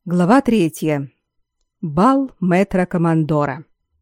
Глава 3. Бал мэтра-командора.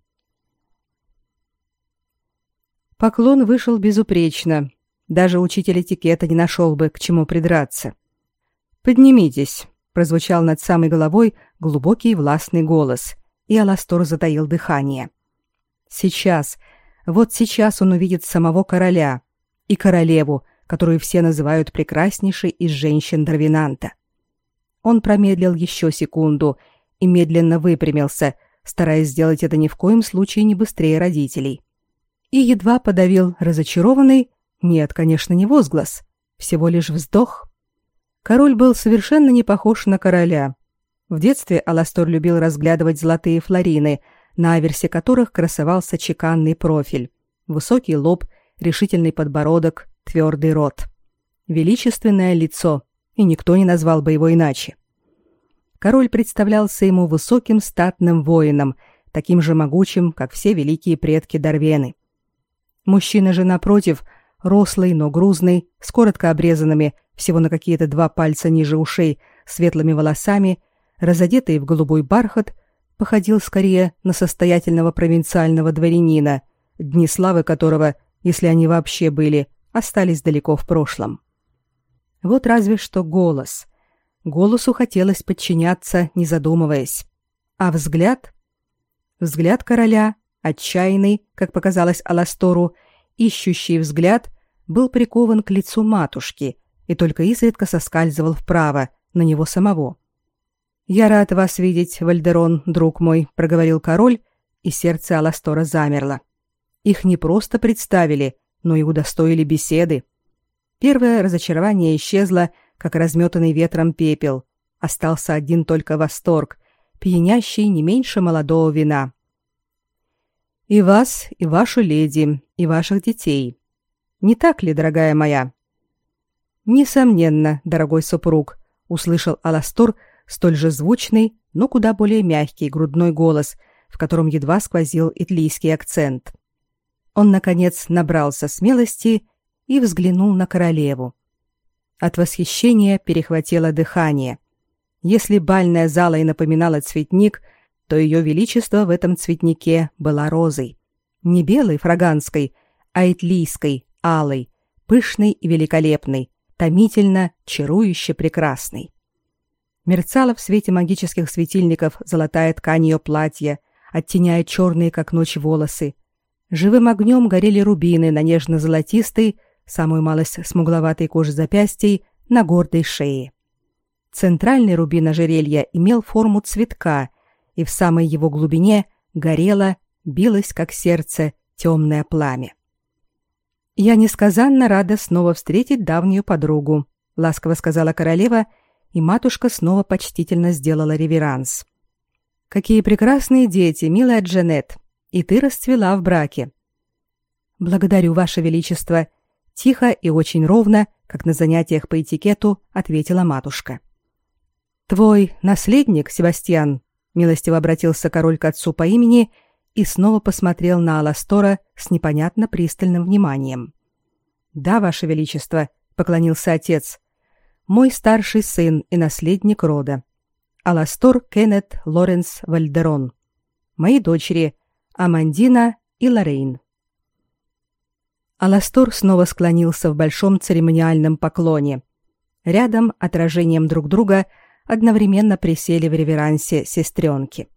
Поклон вышел безупречно. Даже учитель этикета не нашел бы, к чему придраться. «Поднимитесь», — прозвучал над самой головой глубокий властный голос, и Аластор затаил дыхание. Сейчас, вот сейчас он увидит самого короля и королеву, которую все называют прекраснейшей из женщин Дарвинанта. Он промедлил еще секунду и медленно выпрямился, стараясь сделать это ни в коем случае не быстрее родителей. И едва подавил разочарованный, нет, конечно, не возглас, всего лишь вздох. Король был совершенно не похож на короля. В детстве Аластор любил разглядывать золотые флорины, на аверсе которых красовался чеканный профиль, высокий лоб, решительный подбородок, твердый рот. Величественное лицо, и никто не назвал бы его иначе. Король представлялся ему высоким статным воином, таким же могучим, как все великие предки Дарвены. Мужчина же, напротив, рослый, но грузный, с коротко обрезанными, всего на какие-то 2 пальца ниже ушей, светлыми волосами, разодетый в голубой бархат, походил скорее на состоятельного провинциального дворянина, дни славы которого, если они вообще были, остались далеко в прошлом. Вот разве что голос. Голосу хотелось подчиняться, не задумываясь. А взгляд? Взгляд короля, отчаянный, как показалось Аластору, ищущий взгляд, был прикован к лицу матушки и только изредка соскальзывал вправо, на него самого. «Я рад вас видеть, Вальдерон, друг мой», — проговорил король, и сердце Аластора замерло. Их не просто представили, но и удостоили беседы. Первое разочарование исчезло, как разметанный ветром пепел. Остался один только восторг, пьянящий не меньше молодого вина. «И вас, и вашу леди, и ваших детей. Не так ли, дорогая моя?» «Несомненно, дорогой супруг», — услышал Аластор столь же звучный, но куда более мягкий грудной голос, в котором едва сквозил итлийский акцент. Он, наконец, набрался смелости и взглянул на королеву. От восхищения перехватило дыхание. Если бальная зала и напоминала цветник, то ее величество в этом цветнике была розой. Не белой, фраганской, а итлийской, алой, пышной и великолепной, томительно, чарующе прекрасной. Мерцала в свете магических светильников золотая ткань ее платья, оттеняя черные, как ночь, волосы. Живым огнем горели рубины на нежно-золотистой, самую малость смугловатой кожи запястий, на гордой шее. Центральный рубин ожерелья имел форму цветка, и в самой его глубине горело, билось, как сердце, темное пламя. «Я несказанно рада снова встретить давнюю подругу», — ласково сказала королева, и матушка снова почтительно сделала реверанс. «Какие прекрасные дети, милая Джанет, и ты расцвела в браке». «Благодарю, Ваше Величество», — тихо и очень ровно, как на занятиях по этикету, ответила матушка. «Твой наследник, Себастьян», — милостиво обратился король к отцу по имени и снова посмотрел на Аластора с непонятно пристальным вниманием. «Да, Ваше Величество», — поклонился отец, — «мой старший сын и наследник рода. Аластор Кеннет Лоренс Вальдерон. Мои дочери Амандина и Лоррейн». Аластор снова склонился в большом церемониальном поклоне. Рядом, отражением друг друга, одновременно присели в реверансе сестренки.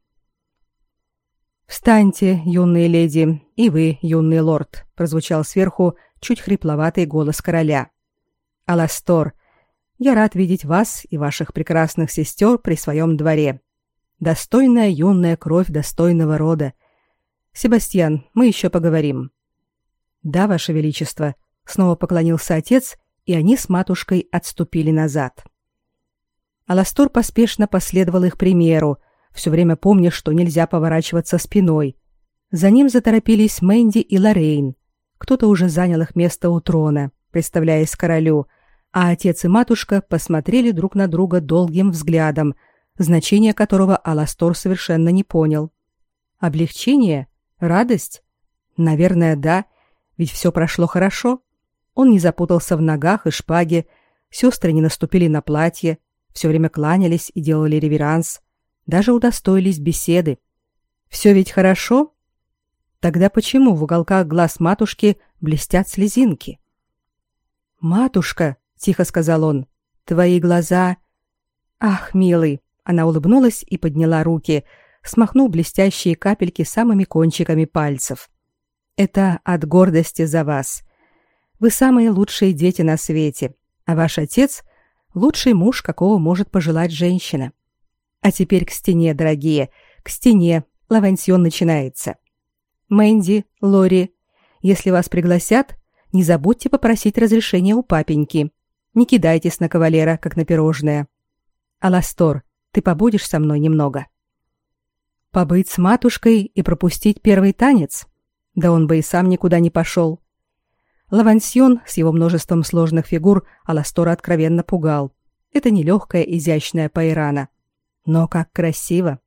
«Встаньте, юные леди, и вы, юный лорд», — прозвучал сверху чуть хрипловатый голос короля. «Аластор, я рад видеть вас и ваших прекрасных сестер при своем дворе. Достойная юная кровь достойного рода. Себастьян, мы еще поговорим». «Да, Ваше Величество», — снова поклонился отец, и они с матушкой отступили назад. Аластор поспешно последовал их примеру, все время помня, что нельзя поворачиваться спиной. За ним заторопились Мэнди и Лоррейн. Кто-то уже занял их место у трона, представляясь королю, а отец и матушка посмотрели друг на друга долгим взглядом, значение которого Аластор совершенно не понял. Облегчение? Радость? Наверное, да, ведь все прошло хорошо. Он не запутался в ногах и шпаге, сестры не наступили на платье, все время кланялись и делали реверанс, даже удостоились беседы. Все ведь хорошо? Тогда почему в уголках глаз матушки блестят слезинки? «Матушка», — тихо сказал он, — «твои глаза...» «Ах, милый!» — она улыбнулась и подняла руки, смахнув блестящие капельки самыми кончиками пальцев. «Это от гордости за вас. Вы самые лучшие дети на свете, а ваш отец — лучший муж, какого может пожелать женщина. А теперь к стене, дорогие, к стене. Лавансьон начинается. Мэнди, Лори, если вас пригласят, не забудьте попросить разрешения у папеньки. Не кидайтесь на кавалера, как на пирожное. Аластор, ты побудешь со мной немного?» Побыть с матушкой и пропустить первый танец? Да он бы и сам никуда не пошел. Лавансьон с его множеством сложных фигур Аластора откровенно пугал. Это не легкая изящная пайрана. Но как красиво!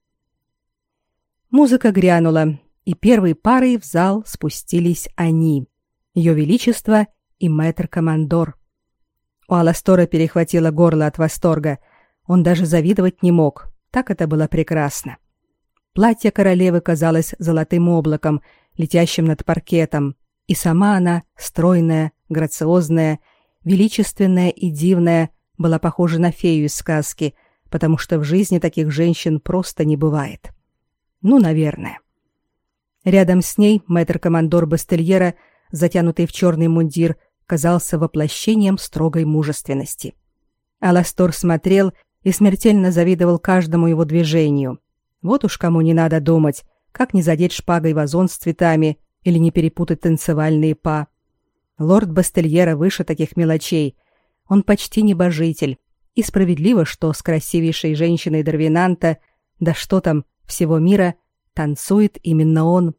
Музыка грянула, и первой парой в зал спустились они, Ее Величество и мэтр-командор. У Аластора перехватило горло от восторга. Он даже завидовать не мог, так это было прекрасно. Платье королевы казалось золотым облаком, летящим над паркетом, и сама она, стройная, грациозная, величественная и дивная, была похожа на фею из сказки, потому что в жизни таких женщин просто не бывает. Ну, наверное. Рядом с ней мэтр-командор Бастельера, затянутый в черный мундир, казался воплощением строгой мужественности. Аластор смотрел и смертельно завидовал каждому его движению. Вот уж кому не надо думать, как не задеть шпагой вазон с цветами или не перепутать танцевальные па. Лорд Бастельера выше таких мелочей. Он почти небожитель. И справедливо, что с красивейшей женщиной Дарвинанта, да что там, всего мира, танцует именно он.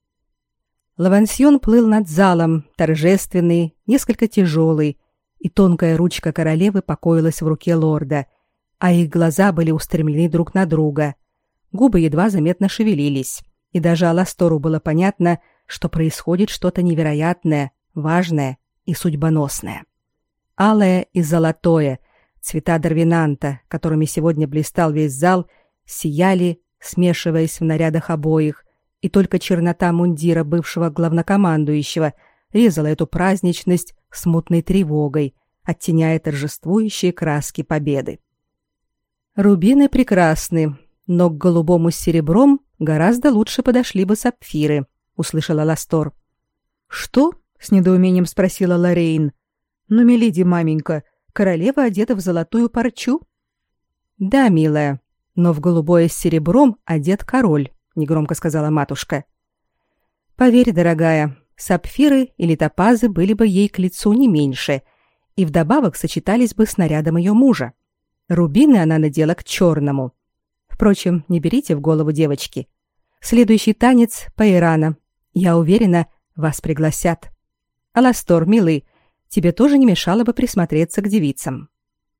Лавансьон плыл над залом, торжественный, несколько тяжелый, и тонкая ручка королевы покоилась в руке лорда, а их глаза были устремлены друг на друга. Губы едва заметно шевелились, и даже Аластору было понятно, что происходит что-то невероятное, важное и судьбоносное. Алое и золотое, цвета Дарвинанта, которыми сегодня блистал весь зал, сияли, смешиваясь в нарядах обоих, и только чернота мундира бывшего главнокомандующего резала эту праздничность смутной тревогой, оттеняя торжествующие краски победы. Рубины прекрасны, но к голубому с серебром гораздо лучше подошли бы сапфиры, услышала Аластор. Что? С недоумением спросила Лорейн. Но, миледи маменька, королева одета в золотую парчу. Да, милая, но в голубое с серебром одет король, негромко сказала матушка. Поверь, дорогая, сапфиры или топазы были бы ей к лицу не меньше, и вдобавок сочетались бы с нарядом ее мужа. Рубины она надела к черному. Впрочем, не берите в голову, девочки. Следующий танец пайрана. Я уверена, вас пригласят. Аластор, милый, тебе тоже не мешало бы присмотреться к девицам.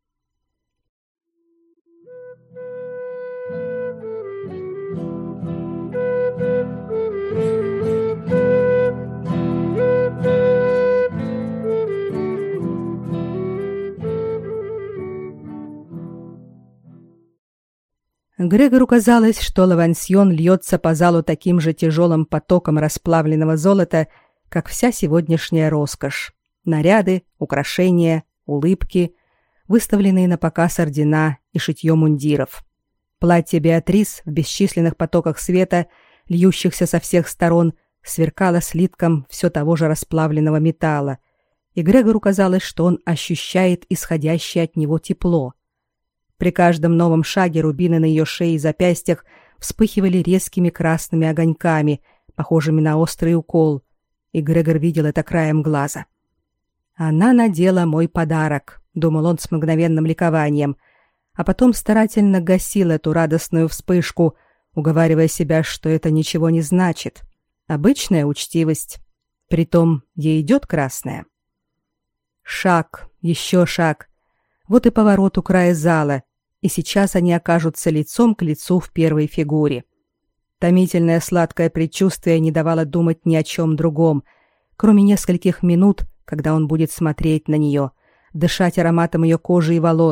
Грегору казалось, что Лавансьон льется по залу таким же тяжелым потоком расплавленного золота, как вся сегодняшняя роскошь. Наряды, украшения, улыбки, выставленные на показ ордена и шитье мундиров. Платье Беатрис в бесчисленных потоках света, льющихся со всех сторон, сверкало слитком все того же расплавленного металла, и Грегору казалось, что он ощущает исходящее от него тепло. При каждом новом шаге рубины на ее шее и запястьях вспыхивали резкими красными огоньками, похожими на острый укол, и Грегор видел это краем глаза. «Она надела мой подарок», — думал он с мгновенным ликованием, а потом старательно гасил эту радостную вспышку, уговаривая себя, что это ничего не значит. Обычная учтивость. Притом ей идет красная. Шаг, еще шаг. Вот и поворот у края зала, и сейчас они окажутся лицом к лицу в первой фигуре. Томительное сладкое предчувствие не давало думать ни о чем другом, кроме нескольких минут, когда он будет смотреть на нее, дышать ароматом ее кожи и волос,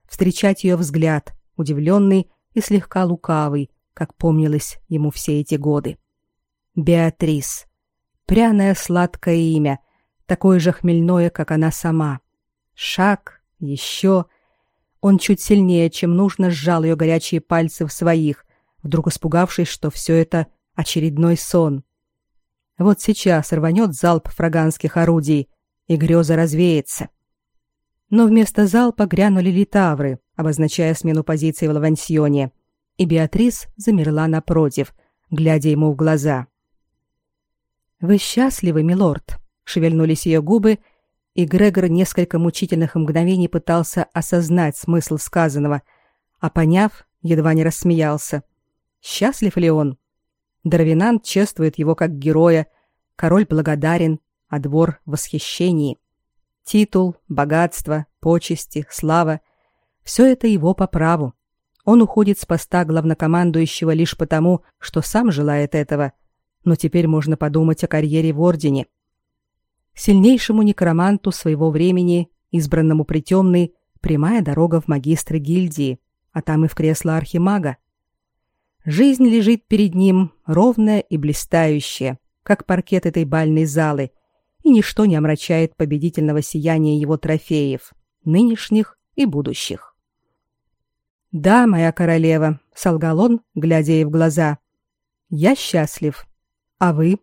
встречать ее взгляд, удивленный и слегка лукавый, как помнилось ему все эти годы. Беатрис. Пряное сладкое имя, такое же хмельное, как она сама. Шаг, еще. Он чуть сильнее, чем нужно, сжал ее горячие пальцы в своих, вдруг испугавшись, что все это очередной сон. Вот сейчас рванет залп фраганских орудий, и греза развеется. Но вместо залпа грянули литавры, обозначая смену позиции в лавансьоне, и Беатрис замерла напротив, глядя ему в глаза. «Вы счастливы, милорд?» — шевельнулись ее губы, и Грегор несколько мучительных мгновений пытался осознать смысл сказанного, а поняв, едва не рассмеялся. Счастлив ли он? Дарвинант чествует его как героя, король благодарен, а двор в восхищении. Титул, богатство, почести, слава — все это его по праву. Он уходит с поста главнокомандующего лишь потому, что сам желает этого, но теперь можно подумать о карьере в ордене. Сильнейшему некроманту своего времени, избранному при темной, прямая дорога в магистры гильдии, а там и в кресло архимага. Жизнь лежит перед ним, ровная и блистающая, как паркет этой бальной залы, и ничто не омрачает победительного сияния его трофеев, нынешних и будущих. «Да, моя королева», — солгал он, глядя ей в глаза, — «я счастлив. А вы?»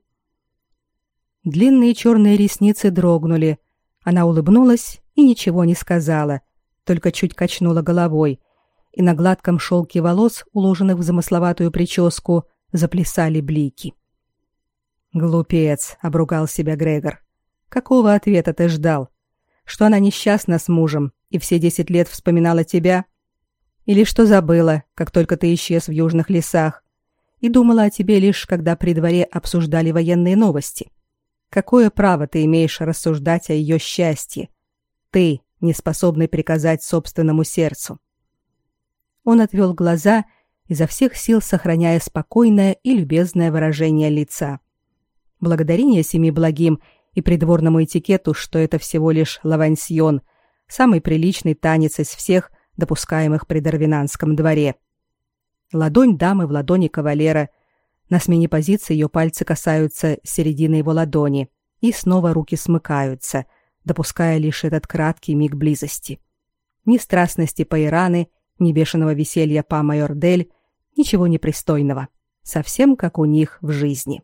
Длинные черные ресницы дрогнули. Она улыбнулась и ничего не сказала, только чуть качнула головой, и на гладком шелке волос, уложенных в замысловатую прическу, заплясали блики. «Глупец», — обругал себя Грегор. «Какого ответа ты ждал? Что она несчастна с мужем и все 10 лет вспоминала тебя? Или что забыла, как только ты исчез в южных лесах, и думала о тебе лишь, когда при дворе обсуждали военные новости? Какое право ты имеешь рассуждать о ее счастье? Ты, не способный приказать собственному сердцу». Он отвел глаза, изо всех сил сохраняя спокойное и любезное выражение лица. Благодарение семи благим и придворному этикету, что это всего лишь лавансьон, самый приличный танец из всех, допускаемых при дарвинанском дворе. Ладонь дамы в ладони кавалера. На смене позиции ее пальцы касаются середины его ладони, и снова руки смыкаются, допуская лишь этот краткий миг близости. Ни страстности Паираны, ни бешеного веселья па Майордель, ничего непристойного. Совсем как у них в жизни.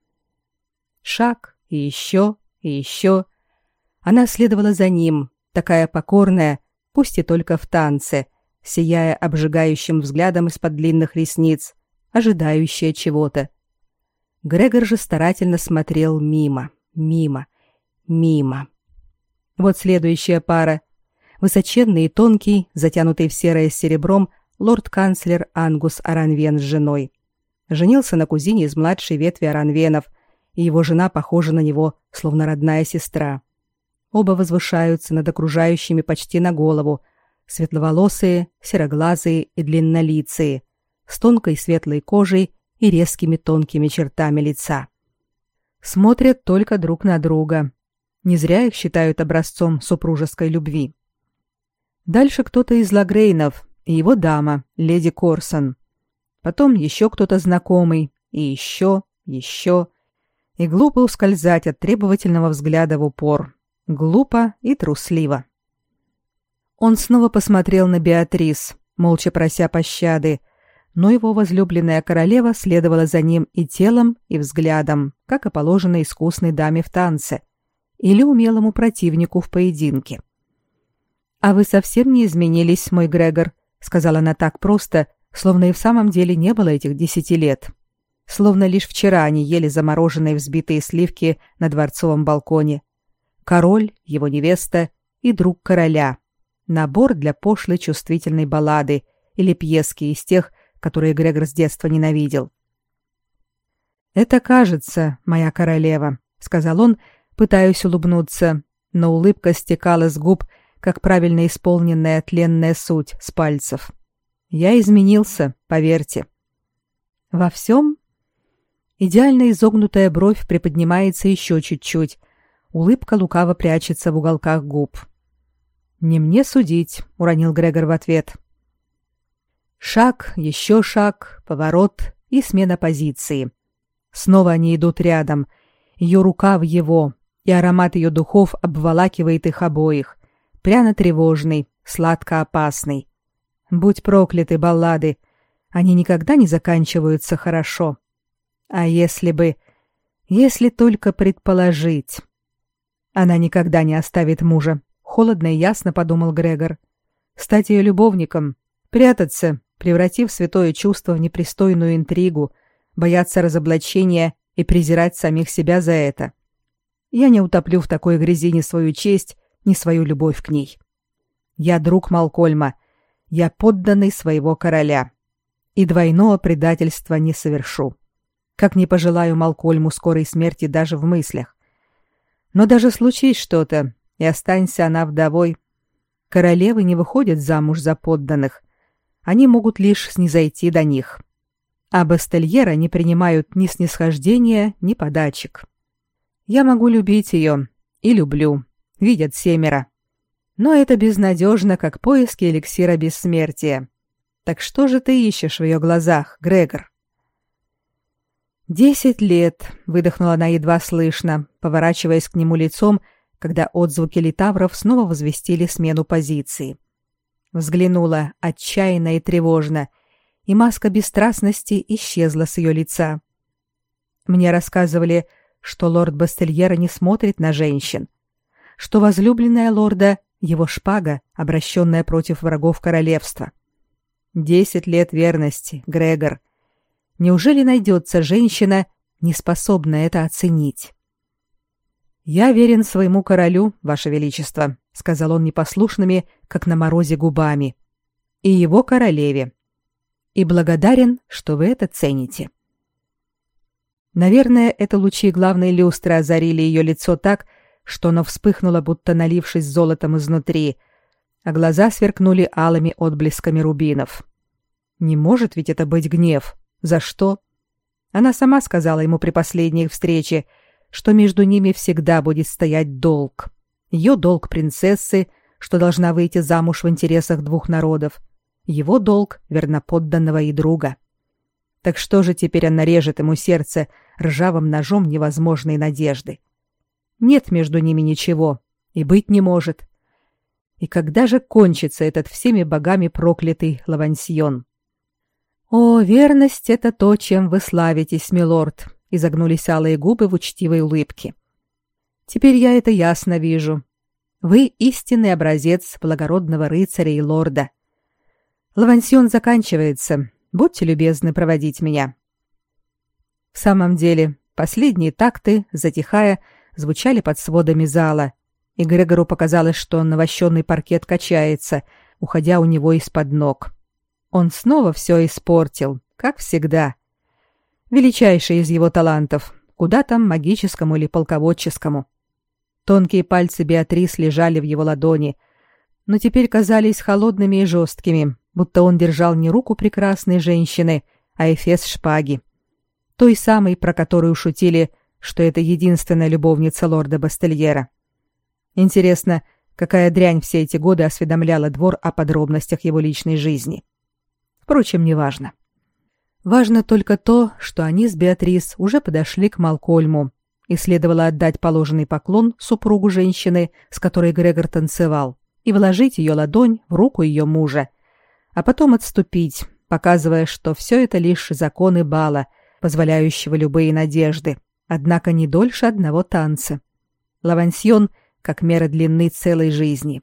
Шаг, и еще, и еще. Она следовала за ним, такая покорная, пусть и только в танце, сияя обжигающим взглядом из-под длинных ресниц, ожидающая чего-то. Грегор же старательно смотрел мимо, мимо, мимо. Вот следующая пара. Высоченный и тонкий, затянутый в серое с серебром, лорд-канцлер Ангус Аранвен с женой. Женился на кузине из младшей ветви Аранвенов, и его жена похожа на него, словно родная сестра. Оба возвышаются над окружающими почти на голову, светловолосые, сероглазые и длиннолицые, с тонкой светлой кожей и резкими тонкими чертами лица. Смотрят только друг на друга. Не зря их считают образцом супружеской любви. Дальше кто-то из Лагрейнов и его дама, леди Корсон. Потом еще кто-то знакомый, и еще. И глупо ускользать от требовательного взгляда в упор. Глупо и трусливо. Он снова посмотрел на Беатрис, молча прося пощады, но его возлюбленная королева следовала за ним и телом, и взглядом, как и положено искусной даме в танце или умелому противнику в поединке. «А вы совсем не изменились, мой Грегор», — сказала она так просто, словно и в самом деле не было этих 10 лет. Словно лишь вчера они ели замороженные взбитые сливки на дворцовом балконе. Король, его невеста и друг короля. Набор для пошлой чувствительной баллады или пьески из тех, которые Грегор с детства ненавидел. «Это кажется, моя королева», — сказал он, пытаясь улыбнуться, но улыбка стекала с губ, как правильно исполненная тленная суть с пальцев. «Я изменился, поверьте». «Во всем?» Идеально изогнутая бровь приподнимается еще чуть-чуть. Улыбка лукаво прячется в уголках губ. «Не мне судить», — уронил Грегор в ответ. Шаг, еще шаг, поворот и смена позиции. Снова они идут рядом. Ее рука в его, и аромат ее духов обволакивает их обоих. Пряно-тревожный, сладко-опасный. Будь прокляты баллады, они никогда не заканчиваются хорошо. А если только предположить... Она никогда не оставит мужа, холодно и ясно подумал Грегор. Стать ее любовником, прятаться, превратив святое чувство в непристойную интригу, бояться разоблачения и презирать самих себя за это. Я не утоплю в такой грязи ни свою честь, ни свою любовь к ней. Я друг Малкольма, я подданный своего короля, и двойного предательства не совершу. Как не пожелаю Малкольму скорой смерти даже в мыслях. Но даже случись что-то, и останься она вдовой, королевы не выходят замуж за подданных, они могут лишь снизойти до них. А бастельера не принимают ни снисхождения, ни подачек. Я могу любить ее, и люблю, видят 7. Но это безнадежно, как поиски эликсира бессмертия. Так что же ты ищешь в ее глазах, Грегор? 10 лет, выдохнула она едва слышно, поворачиваясь к нему лицом, когда отзвуки литавров снова возвестили смену позиции. Взглянула отчаянно и тревожно, и маска бесстрастности исчезла с ее лица. Мне рассказывали, что лорд Бастельера не смотрит на женщин, что возлюбленная лорда — его шпага, обращенная против врагов королевства. 10 лет верности, Грегор. Неужели найдется женщина, неспособная это оценить? «Я верен своему королю, ваше величество», — сказал он непослушными, как на морозе, губами, — «и его королеве. И благодарен, что вы это цените». Наверное, это лучи главной люстры озарили ее лицо так, что оно вспыхнуло, будто налившись золотом изнутри, а глаза сверкнули алыми отблесками рубинов. Не может ведь это быть гнев. За что? Она сама сказала ему при последней их встрече, что между ними всегда будет стоять долг. Ее долг принцессы, что должна выйти замуж в интересах двух народов. Его долг верноподданного и друга. Так что же теперь она режет ему сердце ржавым ножом невозможной надежды? Нет между ними ничего, и быть не может. И когда же кончится этот всеми богами проклятый лавансьон? «О, верность — это то, чем вы славитесь, милорд», — изогнулись алые губы в учтивой улыбке. «Теперь я это ясно вижу. Вы истинный образец благородного рыцаря и лорда. Лавансьон заканчивается. Будьте любезны проводить меня». В самом деле, последние такты, затихая, звучали под сводами зала, и Грегору показалось, что навощенный паркет качается, уходя у него из-под ног. Он снова все испортил, как всегда. Величайший из его талантов, куда там магическому или полководческому. Тонкие пальцы Беатрис лежали в его ладони, но теперь казались холодными и жесткими, будто он держал не руку прекрасной женщины, а эфес шпаги. Той самой, про которую шутили, что это единственная любовница лорда Бастельера. Интересно, какая дрянь все эти годы осведомляла двор о подробностях его личной жизни. Впрочем, неважно. Важно только то, что они с Беатрис уже подошли к Малкольму, и следовало отдать положенный поклон супругу женщины, с которой Грегор танцевал, и вложить ее ладонь в руку ее мужа, а потом отступить, показывая, что все это лишь законы бала, позволяющего любые надежды, однако не дольше одного танца. Лавансьон как мера длины целой жизни.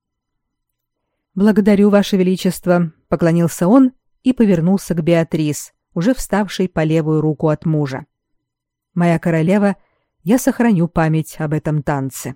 «Благодарю, Ваше Величество», — поклонился он и повернулся к Беатрис, уже вставшей по левую руку от мужа. «Моя королева, я сохраню память об этом танце».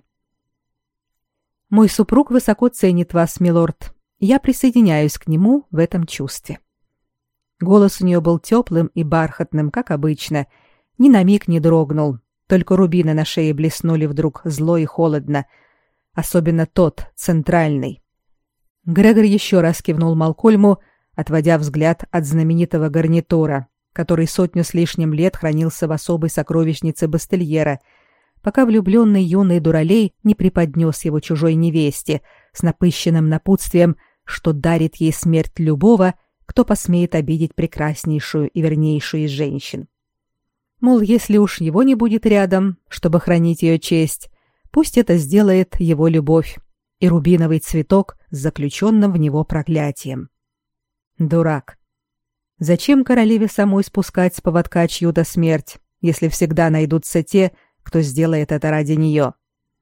«Мой супруг высоко ценит вас, милорд. Я присоединяюсь к нему в этом чувстве». Голос у нее был теплым и бархатным, как обычно, ни на миг не дрогнул, только рубины на шее блеснули вдруг зло и холодно, особенно тот, центральный. Грегор еще раз кивнул Малкольму, отводя взгляд от знаменитого гарнитура, который 100 с лишним лет хранился в особой сокровищнице Бастельера, пока влюбленный юный дуралей не преподнес его чужой невесте с напыщенным напутствием, что дарит ей смерть любого, кто посмеет обидеть прекраснейшую и вернейшую из женщин. Мол, если уж его не будет рядом, чтобы хранить ее честь, пусть это сделает его любовь и рубиновый цветок с заключенным в него проклятием. Дурак. Зачем королеве самой спускать с поводка чью-то смерть, если всегда найдутся те, кто сделает это ради нее?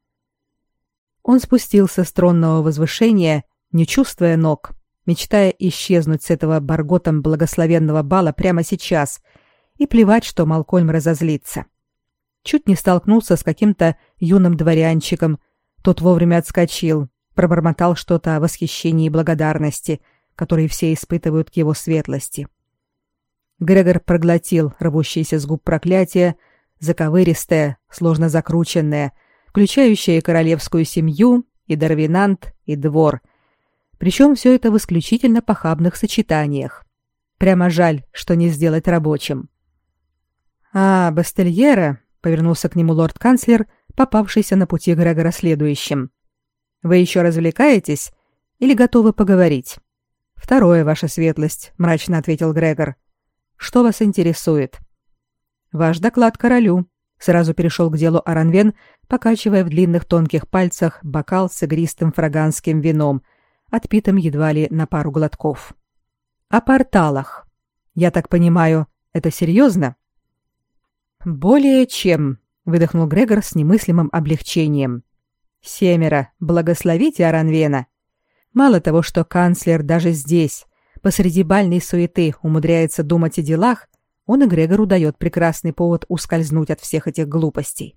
Он спустился с тронного возвышения, не чувствуя ног, мечтая исчезнуть с этого барготом благословенного бала прямо сейчас и плевать, что Малкольм разозлится. Чуть не столкнулся с каким-то юным дворянчиком, тот вовремя отскочил, пробормотал что-то о восхищении и благодарности, которые все испытывают к его светлости. Грегор проглотил рвущееся с губ проклятие, заковыристое, сложно закрученное, включающее и королевскую семью, и Дарвинант, и двор. Причем все это в исключительно похабных сочетаниях. Прямо жаль, что не сделать рабочим. «А, Бастельера», — повернулся к нему лорд-канцлер, попавшийся на пути Грегора следующим. «Вы еще развлекаетесь или готовы поговорить?» «Второе, ваша светлость», — мрачно ответил Грегор. «Что вас интересует?» «Ваш доклад королю», — сразу перешел к делу Аранвен, покачивая в длинных тонких пальцах бокал с игристым фраганским вином, отпитым едва ли на пару глотков. «О порталах. Я так понимаю, это серьезно?» «Более чем», — выдохнул Грегор с немыслимым облегчением. «7, благословите Аранвена. Мало того, что канцлер даже здесь, посреди бальной суеты, умудряется думать о делах, он и Грегору дает прекрасный повод ускользнуть от всех этих глупостей.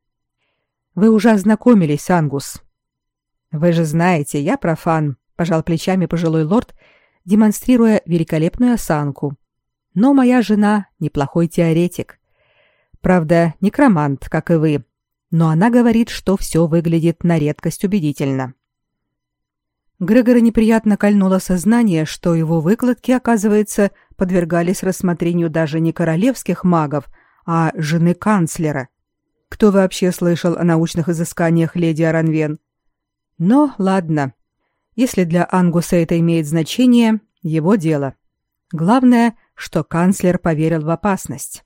Вы уже ознакомились, Ангус?» «Вы же знаете, я профан», — пожал плечами пожилой лорд, демонстрируя великолепную осанку. «Но моя жена неплохой теоретик. Правда, некромант, как и вы, но она говорит, что все выглядит на редкость убедительно». Грегора неприятно кольнуло сознание, что его выкладки, оказывается, подвергались рассмотрению даже не королевских магов, а жены канцлера. Кто вообще слышал о научных изысканиях леди Аранвен? Но ладно. Если для Ангуса это имеет значение, его дело. Главное, что канцлер поверил в опасность.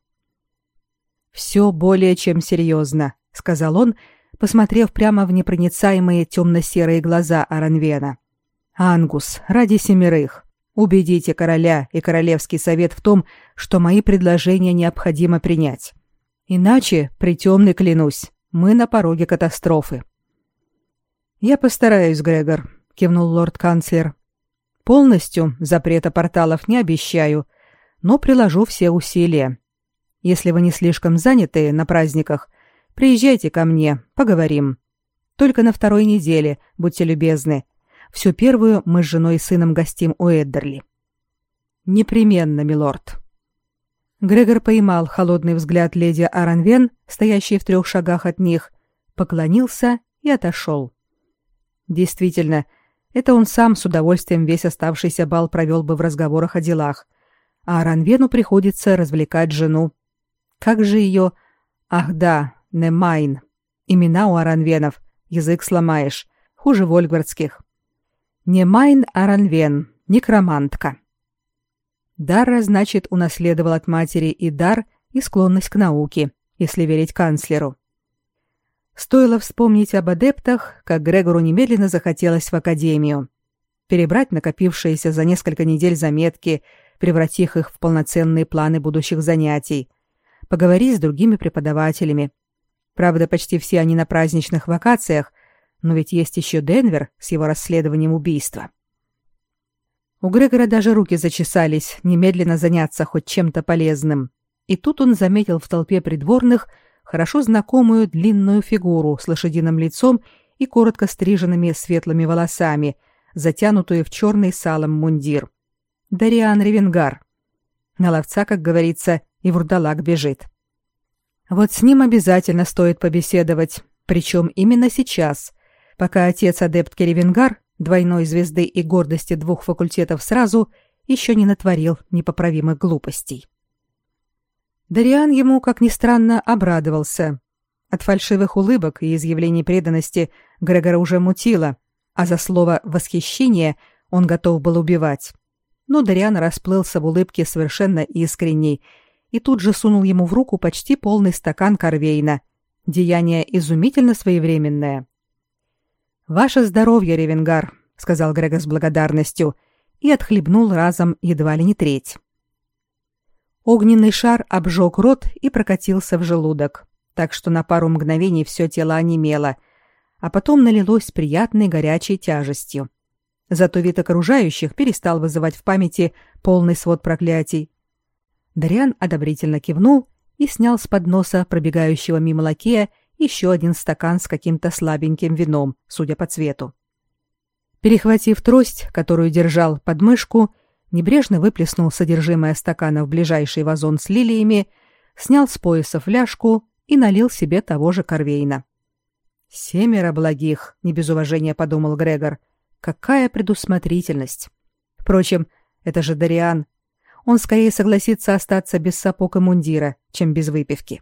«Все более чем серьезно», — сказал он, посмотрев прямо в непроницаемые темно-серые глаза Аранвена. «Ангус, ради 7, убедите короля и королевский совет в том, что мои предложения необходимо принять. Иначе, притемный клянусь, мы на пороге катастрофы». «Я постараюсь, Грегор», — кивнул лорд-канцлер. «Полностью запрета порталов не обещаю, но приложу все усилия. Если вы не слишком заняты на праздниках, приезжайте ко мне, поговорим. Только на 2 неделе, будьте любезны. Всю первую мы с женой и сыном гостим у Эддерли». «Непременно, милорд». Грегор поймал холодный взгляд леди Аранвен, стоящей в 3 шагах от них, поклонился и отошел. Действительно, это он сам с удовольствием весь оставшийся бал провел бы в разговорах о делах, а Аранвену приходится развлекать жену. Как же ее... Ах да, Немайн. Имена у Аранвенов, язык сломаешь, хуже вольгвардских. Немайн Аранвен, некромантка. Дарра, значит, унаследовал от матери и дар, и склонность к науке, если верить канцлеру. Стоило вспомнить об адептах, как Грегору немедленно захотелось в академию. Перебрать накопившиеся за несколько недель заметки, превратив их в полноценные планы будущих занятий, поговорить с другими преподавателями. Правда, почти все они на праздничных вакациях, но ведь есть еще Денвер с его расследованием убийства. У Грегора даже руки зачесались немедленно заняться хоть чем-то полезным. И тут он заметил в толпе придворных хорошо знакомую длинную фигуру с лошадиным лицом и коротко стриженными светлыми волосами, затянутую в черный салом мундир. Дариан Ревенгар. На ловца, как говорится, и вурдалак бежит. Вот с ним обязательно стоит побеседовать, причем именно сейчас, пока отец адептки Ревенгар, двойной звезды и гордости 2 факультетов сразу, еще не натворил непоправимых глупостей. Дариан ему, как ни странно, обрадовался. От фальшивых улыбок и изъявлений преданности Грегора уже мутило, а за слово «восхищение» он готов был убивать. Но Дориан расплылся в улыбке совершенно искренней и тут же сунул ему в руку почти полный стакан корвейна. Деяние изумительно своевременное. «Ваше здоровье, Ревенгар», — сказал Грегор с благодарностью и отхлебнул разом едва ли не треть. Огненный шар обжег рот и прокатился в желудок, так что на пару мгновений все тело онемело, а потом налилось приятной горячей тяжестью. Зато вид окружающих перестал вызывать в памяти полный свод проклятий. Дориан одобрительно кивнул и снял с подноса пробегающего мимо лакея еще один стакан с каким-то слабеньким вином, судя по цвету. Перехватив трость, которую держал под мышку, небрежно выплеснул содержимое стакана в ближайший вазон с лилиями, снял с пояса фляжку и налил себе того же корвейна. «Семеро благих», — не без уважения подумал Грегор. «Какая предусмотрительность! Впрочем, это же Дориан. Он скорее согласится остаться без сапог и мундира, чем без выпивки».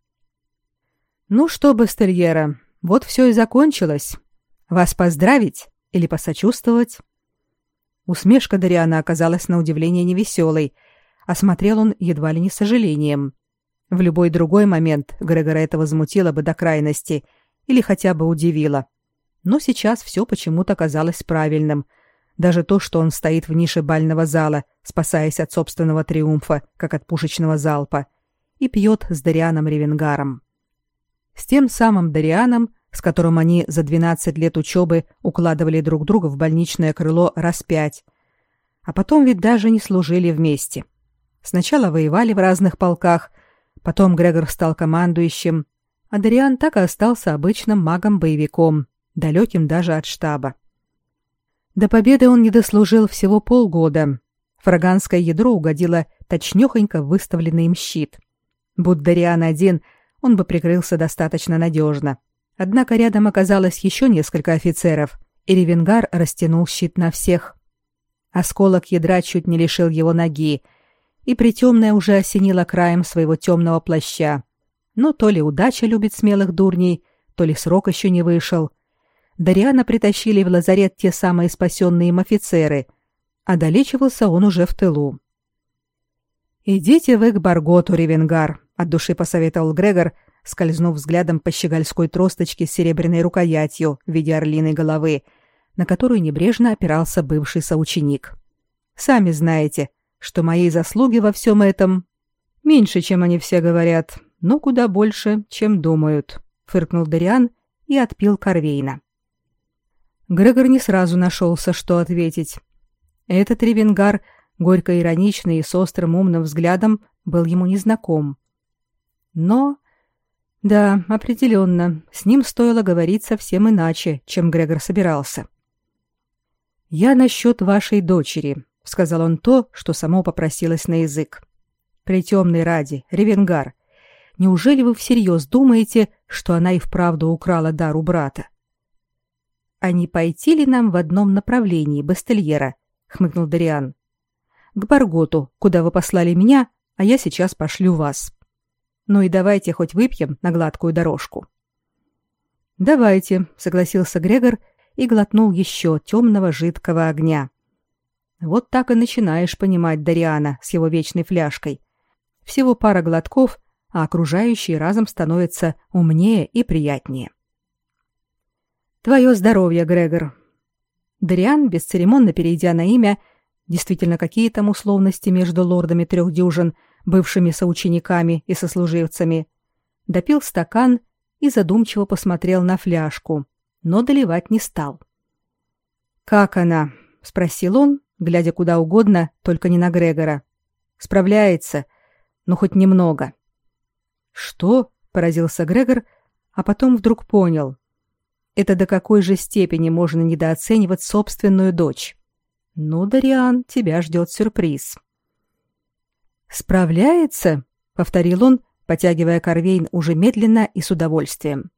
«Ну что, Бастельера, вот все и закончилось. Вас поздравить или посочувствовать?» Усмешка Дориана оказалась на удивление невеселой, а смотрел он едва ли не с сожалением. В любой другой момент Грегора это возмутило бы до крайности или хотя бы удивило. Но сейчас все почему-то казалось правильным. Даже то, что он стоит в нише бального зала, спасаясь от собственного триумфа, как от пушечного залпа, и пьет с Дорианом Ревенгаром. С тем самым Дорианом, с которым они за 12 лет учебы укладывали друг друга в больничное крыло раз 5. А потом ведь даже не служили вместе. Сначала воевали в разных полках, потом Грегор стал командующим, а Дориан так и остался обычным магом-боевиком, далеким даже от штаба. До победы он не дослужил всего полгода. Фраганское ядро угодило точнёхонько в выставленный им щит. Будь Дориан один, он бы прикрылся достаточно надежно. Однако рядом оказалось еще несколько офицеров, и Ревенгар растянул щит на всех. Осколок ядра чуть не лишил его ноги, и притемная уже осенила краем своего темного плаща. Но то ли удача любит смелых дурней, то ли срок еще не вышел. Дориана притащили в лазарет те самые спасенные им офицеры, а долечивался он уже в тылу. «Идите вы к Барготу, Ревенгар», — от души посоветовал Грегор, скользнув взглядом по щегольской тросточке с серебряной рукоятью в виде орлиной головы, на которую небрежно опирался бывший соученик. «Сами знаете, что мои заслуги во всем этом меньше, чем они все говорят, но куда больше, чем думают», — фыркнул Дориан и отпил корвейна. Грегор не сразу нашелся, что ответить. Этот Ревенгар, горько ироничный и с острым умным взглядом, был ему незнаком. Но, да, определенно, с ним стоило говорить совсем иначе, чем Грегор собирался. «Я насчет вашей дочери», — сказал он то, что само попросилось на язык. «Притемный ради, Ревенгар, неужели вы всерьез думаете, что она и вправду украла дар у брата?» «А не пойти ли нам в одном направлении, Бастельера?» — хмыкнул Дориан. «К Барготу, куда вы послали меня, а я сейчас пошлю вас. Ну и давайте хоть выпьем на гладкую дорожку». «Давайте», — согласился Грегор и глотнул еще темного жидкого огня. Вот так и начинаешь понимать Дориана с его вечной фляжкой. Всего пара глотков, а окружающие разом становятся умнее и приятнее. «Твое здоровье, Грегор». Дориан, бесцеремонно перейдя на имя, действительно какие там условности между лордами 3 дюжин, бывшими соучениками и сослуживцами, допил стакан и задумчиво посмотрел на фляжку, но доливать не стал. «Как она?» — спросил он, глядя куда угодно, только не на Грегора. «Справляется, но хоть немного». «Что?» — поразился Грегор, а потом вдруг понял. Это до какой же степени можно недооценивать собственную дочь? Ну, Дориан, тебя ждет сюрприз. «Справляется?» — повторил он, потягивая корвейн уже медленно и с удовольствием.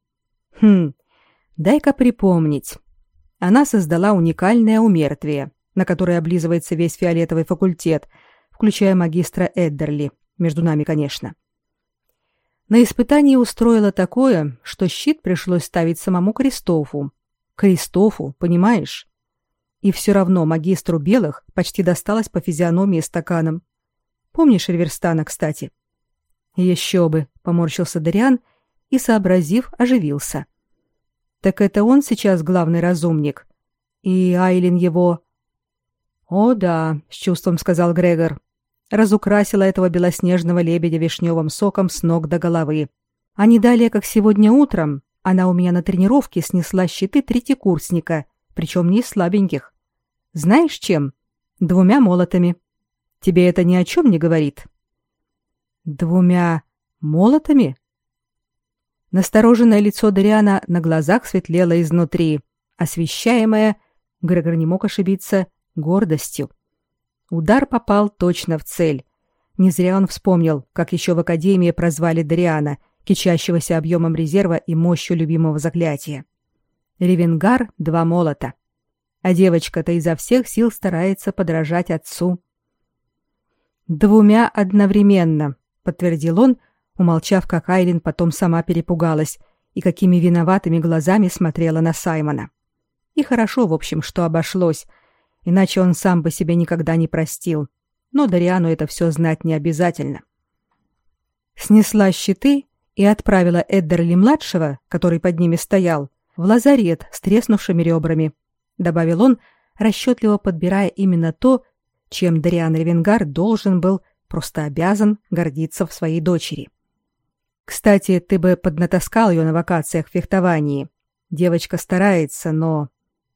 Дай-ка припомнить. Она создала уникальное умертвие, на которое облизывается весь фиолетовый факультет, включая магистра Эддерли, между нами, конечно. На испытании устроила такое, что щит пришлось ставить самому Кристофу. Кристофу, понимаешь? И все равно магистру белых почти досталось по физиономии стаканом. Помнишь Риверстана, кстати? Еще бы, поморщился Дариан и, сообразив, оживился. Так это он сейчас главный разумник? И Айлин его... О да, с чувством сказал Грегор. Разукрасила этого белоснежного лебедя вишневым соком с ног до головы. А не далее, как сегодня утром, она у меня на тренировке снесла щиты третьекурсника, причем не из слабеньких. Знаешь чем? 2 молотами. Тебе это ни о чем не говорит? 2 молотами? Настороженное лицо Дариана на глазах светлело изнутри, освещаемое, Грегор не мог ошибиться, гордостью. Удар попал точно в цель. Не зря он вспомнил, как еще в академии прозвали Дариана, кичащегося объемом резерва и мощью любимого заклятия. Ревенгар 2 молота. А девочка-то изо всех сил старается подражать отцу. 2 одновременно, подтвердил он, умолчав, как Айлин потом сама перепугалась и какими виноватыми глазами смотрела на Саймона. И хорошо, в общем, что обошлось, иначе он сам бы себе никогда не простил. Но Дариану это все знать не обязательно. Снесла щиты и отправила Эддерли-младшего, который под ними стоял, в лазарет с треснувшими ребрами, добавил он, расчетливо подбирая именно то, чем Дариан Ревенгар должен был, просто обязан гордиться в своей дочери. Кстати, ты бы поднатаскал ее на вакациях в фехтовании. Девочка старается, но...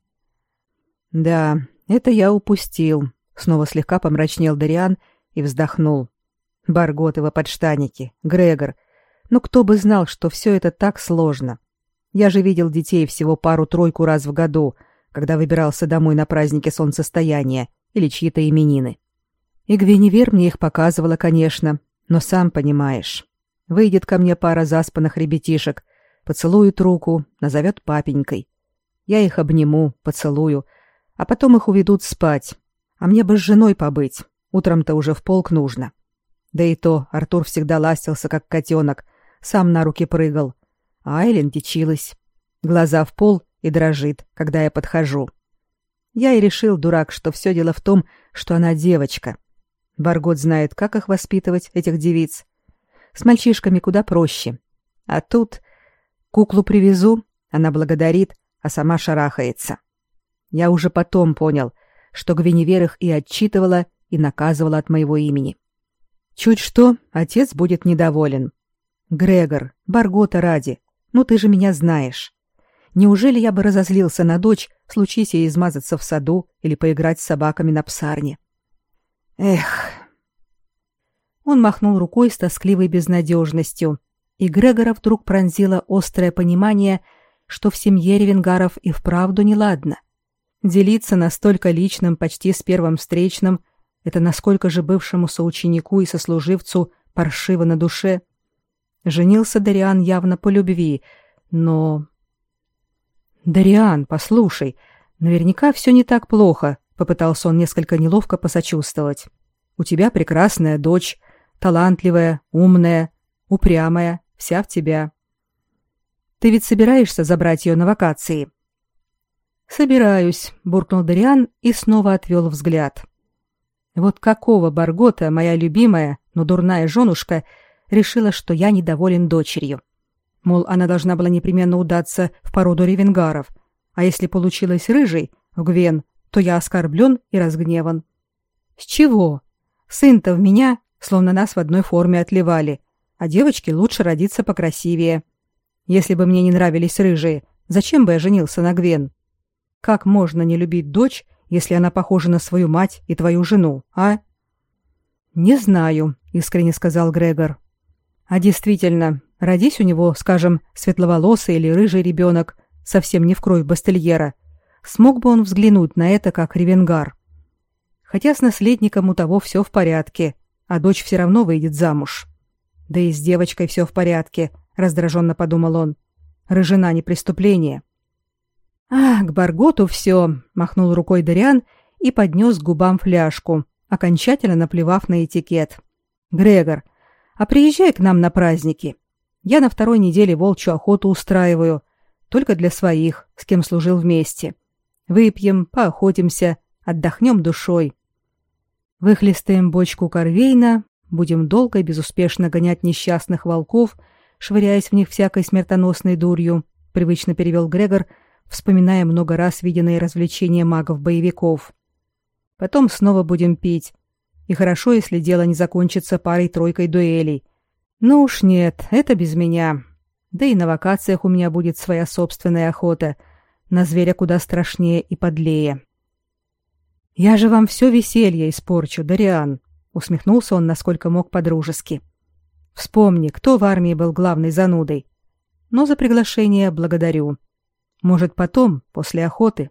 Да, это я упустил. Снова слегка помрачнел Дариан и вздохнул. Барготовы подштанники, Грегор. Ну кто бы знал, что все это так сложно. Я же видел детей всего пару-тройку раз в году, когда выбирался домой на праздники солнцестояния или чьи-то именины. И Гвиневер мне их показывала, конечно, но сам понимаешь. Выйдет ко мне пара заспанных ребятишек, поцелует руку, назовет папенькой. Я их обниму, поцелую, а потом их уведут спать. А мне бы с женой побыть. Утром-то уже в полк нужно. Да и то Артур всегда ластился, как котенок, сам на руки прыгал. А Айлин дичилась. Глаза в пол и дрожит, когда я подхожу. Я и решил, дурак, что все дело в том, что она девочка. Баргот знает, как их воспитывать, этих девиц. С мальчишками куда проще. А тут куклу привезу, она благодарит, а сама шарахается. Я уже потом понял, что Гвиневер их и отчитывала, и наказывала от моего имени. Чуть что, отец будет недоволен. Грегор, Баргота ради, ну ты же меня знаешь. Неужели я бы разозлился на дочь, случись ей измазаться в саду или поиграть с собаками на псарне? Эх. Он махнул рукой с тоскливой безнадежностью, и Грегора вдруг пронзило острое понимание, что в семье Ревенгаров и вправду неладно. Делиться настолько личным почти с первым встречным — это насколько же бывшему соученику и сослуживцу паршиво на душе. Женился Дариан явно по любви, но... «Дариан, послушай, наверняка все не так плохо», — попытался он несколько неловко посочувствовать. «У тебя прекрасная дочь, талантливая, умная, упрямая, вся в тебя. Ты ведь собираешься забрать ее на вакации?» «Собираюсь», — буркнул Дариан и снова отвел взгляд. «Вот какого Баргота моя любимая, но дурная женушка решила, что я недоволен дочерью? Мол, она должна была непременно удаться в породу ревенгаров, а если получилось рыжей, в Гвен, то я оскорблен и разгневан. С чего? Сын-то в меня, словно нас в одной форме отливали, а девочке лучше родиться покрасивее. Если бы мне не нравились рыжие, зачем бы я женился на Гвен? Как можно не любить дочь, если она похожа на свою мать и твою жену, а?» «Не знаю», — искренне сказал Грегор. «А действительно, родись у него, скажем, светловолосый или рыжий ребенок, совсем не в кровь Бастельера, смог бы он взглянуть на это как ревенгар? Хотя с наследником у того все в порядке, а дочь все равно выйдет замуж. Да и с девочкой все в порядке», — раздраженно подумал он. «Рыжина не преступление». «А, к Барготу все», — махнул рукой Дариан и поднес к губам фляжку, окончательно наплевав на этикет. «Грегор, а приезжай к нам на праздники. Я на второй неделе волчью охоту устраиваю, только для своих, с кем служил вместе. Выпьем, поохотимся, отдохнем душой. Выхлестаем бочку корвейна, будем долго и безуспешно гонять несчастных волков, швыряясь в них всякой смертоносной дурью, привычно перевел Грегор, вспоминая много раз виденные развлечения магов-боевиков. Потом снова будем пить. И хорошо, если дело не закончится парой-тройкой дуэлей. Ну уж нет, это без меня. Да и на вакациях у меня будет своя собственная охота. На зверя куда страшнее и подлее. «Я же вам все веселье испорчу, Дариан», — усмехнулся он, насколько мог по-дружески. «Вспомни, кто в армии был главной занудой. Но за приглашение благодарю. Может, потом, после охоты».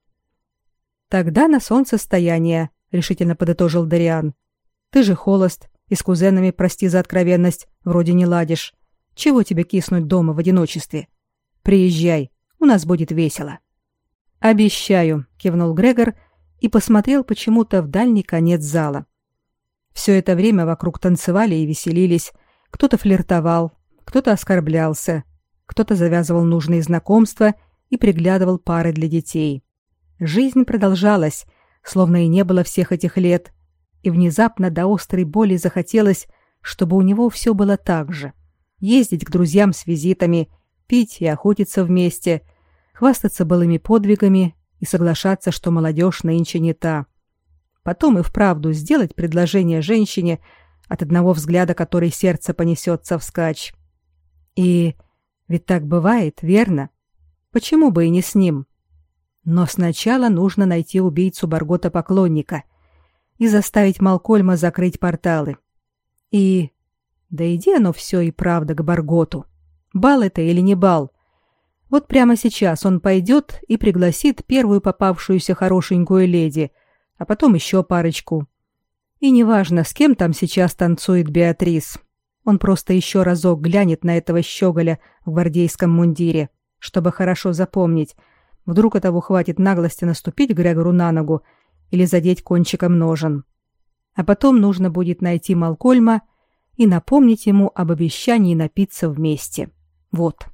«Тогда на солнцестояние», — решительно подытожил Дариан. «Ты же холост, и с кузенами, прости за откровенность, вроде не ладишь. Чего тебе киснуть дома в одиночестве? Приезжай, у нас будет весело». «Обещаю», — кивнул Грегор и посмотрел почему-то в дальний конец зала. Все это время вокруг танцевали и веселились, кто-то флиртовал, кто-то оскорблялся, кто-то завязывал нужные знакомства и приглядывал пары для детей. Жизнь продолжалась, словно и не было всех этих лет, и внезапно до острой боли захотелось, чтобы у него все было так же. Ездить к друзьям с визитами, пить и охотиться вместе, хвастаться былыми подвигами и соглашаться, что молодежь нынче не та. Потом и вправду сделать предложение женщине, от одного взгляда которой сердце понесется вскачь. И ведь так бывает, верно? Почему бы и не с ним? Но сначала нужно найти убийцу Баргота-поклонника и заставить Малкольма закрыть порталы. И... да иди оно все и правда к Барготу. Бал это или не бал? Вот прямо сейчас он пойдет и пригласит первую попавшуюся хорошенькую леди, а потом еще парочку. И неважно, с кем там сейчас танцует Беатрис. Он просто еще разок глянет на этого щеголя в гвардейском мундире, чтобы хорошо запомнить. Вдруг того хватит наглости наступить Грегору на ногу или задеть кончиком ножен. А потом нужно будет найти Малкольма и напомнить ему об обещании напиться вместе. Вот.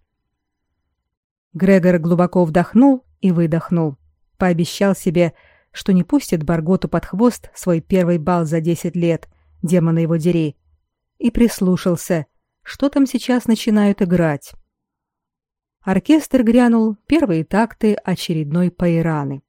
Грегор глубоко вдохнул и выдохнул. Пообещал себе, что не пустит Барготу под хвост свой первый бал за 10 лет, демона его дери, и прислушался, что там сейчас начинают играть. Оркестр грянул первые такты очередной паэраны.